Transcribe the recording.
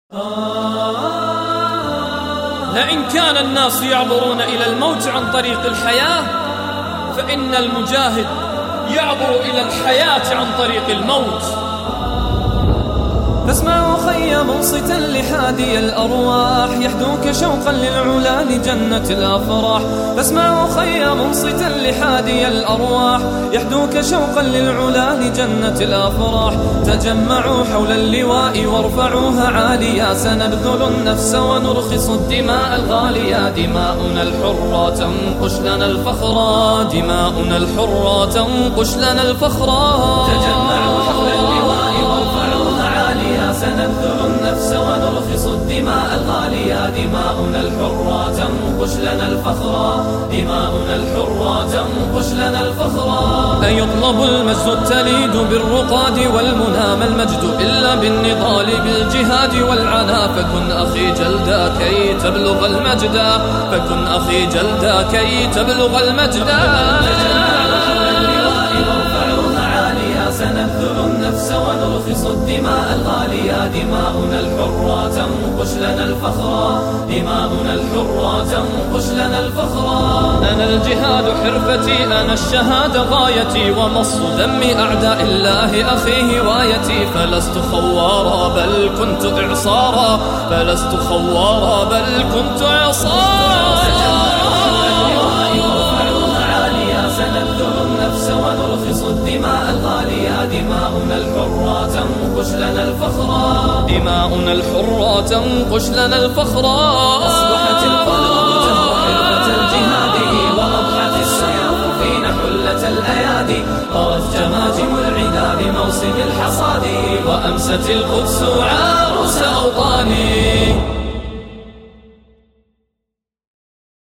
لئن كان الناس يعبرون إلى الموت عن طريق الحياة، فإن المجاهد يعبر إلى الحياة عن طريق الموت. فاسمعوا خي منصتا لحادي الأرواح، يحدوك شوقا للعلا لجنة الأفراح. فاسمعوا خي منصتا لحادي الأرواح، يحدوك شوقا للعلا لجنة الأفراح. تجمعوا حول اللواء وارفعوها عاليا، سنبذل النفس ونرخص الدماء الغالية. دماؤنا الحرة تنقش لنا الفخرا، دماؤنا الحرة تنقش لنا الفخرا. تجمعوا حول اللواء وارفعوها عاليا، سنبذل النفس ونرخص الدماء الغالية. دماؤنا الحرة تنقش لنا الفخرا، دماؤنا الحرة تنقش لنا الفخرا. أيطلب المجد التليد بالرقاد والمنى، ما المجد إلا بالنضال بالجهاد والعنا. فكن أخي جلدا كي تبلغ المجدا، فكن أخي جلدا كي تبلغ المجدا. سنبذل النفس ونرخص الدماء الغالية. دماؤنا الحرة تنقش لنا الفخرا، دماؤنا الحرة تنقش لنا الفخرا. أنا الجهاد حرفتي، أنا الشهادة غايتي، ومص دم أعداء الله أخي هوايتي. فلست خوارا بل كنت إعصارا، فلست خوارا بل كنت إعصارا. سنبذل النفس ونرخص الدماء الغالية. دماؤنا الحرة تنقش لنا الفخرا، دماؤنا الحرة تنقش لنا الفخرا. أصبحت القلوب تهوى حرفة الجهاد، وأضحت السيوف فينا حلة الأيادي. طرت جماجم العدا بموسم الحصاد، وأمست القدس عروس أوطان.